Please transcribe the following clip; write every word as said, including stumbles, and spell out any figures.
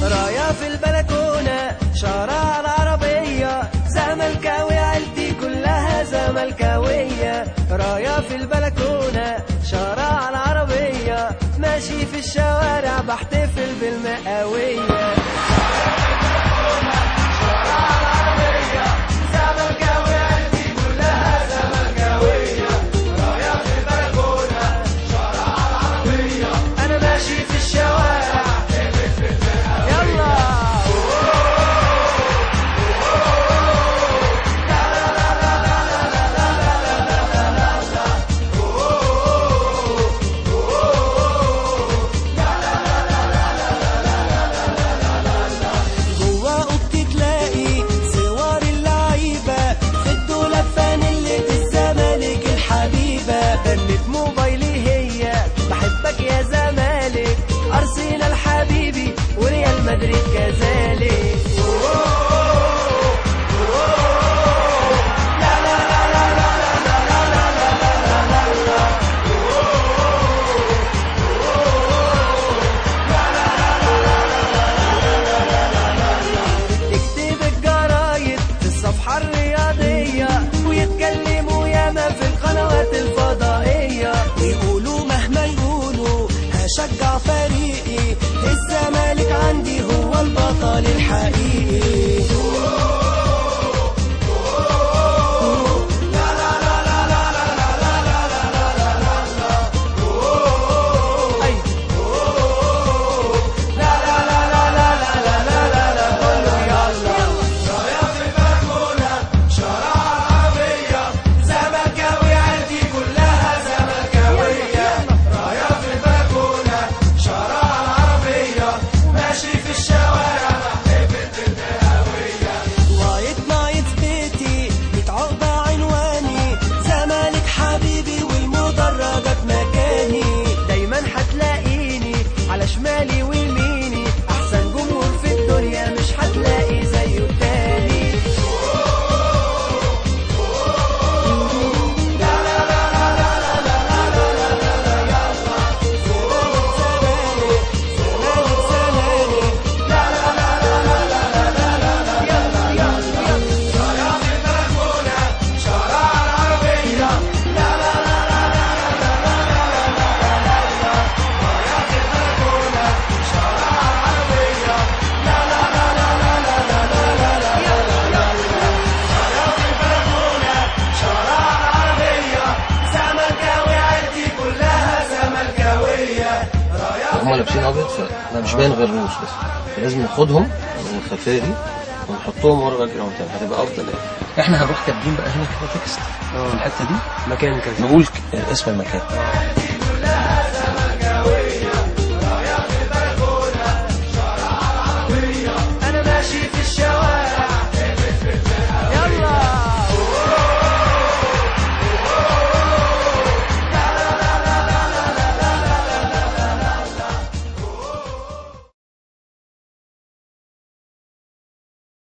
راية في البلكونة شارع العربية، زملكاوي عيلتي كلها زملكاوية. راية في البلكونة شارع العربية، ماشي في الشوارع بحتفل بالمئوية. أرسنال حبيبي وريال مدريد كذلك. اكتب الجرايد في الصفحة الرياضية ويتكلموا ياما في القنوات الفضائية، ويقولوا مهما يقولوا هشجع فريقي، الزمالك عندي هو البطل الحقيقي. على شمالي ويميني احسن جمهور في الدنيا مش هتلاقي زيه تاني. لا لا لا لا لا لا لا لا لا لا لا يلا زمالك زمالك زمالك لا لا لا لا لا لا لا لا يلا يلا يلا. راية في البلكونة شارع العربية، لا لا لا لا لا لا لا لا لا. راية في البلكونة شارع العربية، لا لا لا لا لا لا لا لا يلا يلا. راية في البلكونة شارع العربية، زملكاوي عيلتي كلها زملكاوية. هم لابسين ابيض فانا مش باين غير الروس بس، فلازم ناخدهم من الخلفيه دي ونحطهم ورا الجراوند هتبقى افضل. يعني احنا هنروح كاتبين بقى هنا كده تكست في الحته دي مكان كذا، نقول اسم المكان.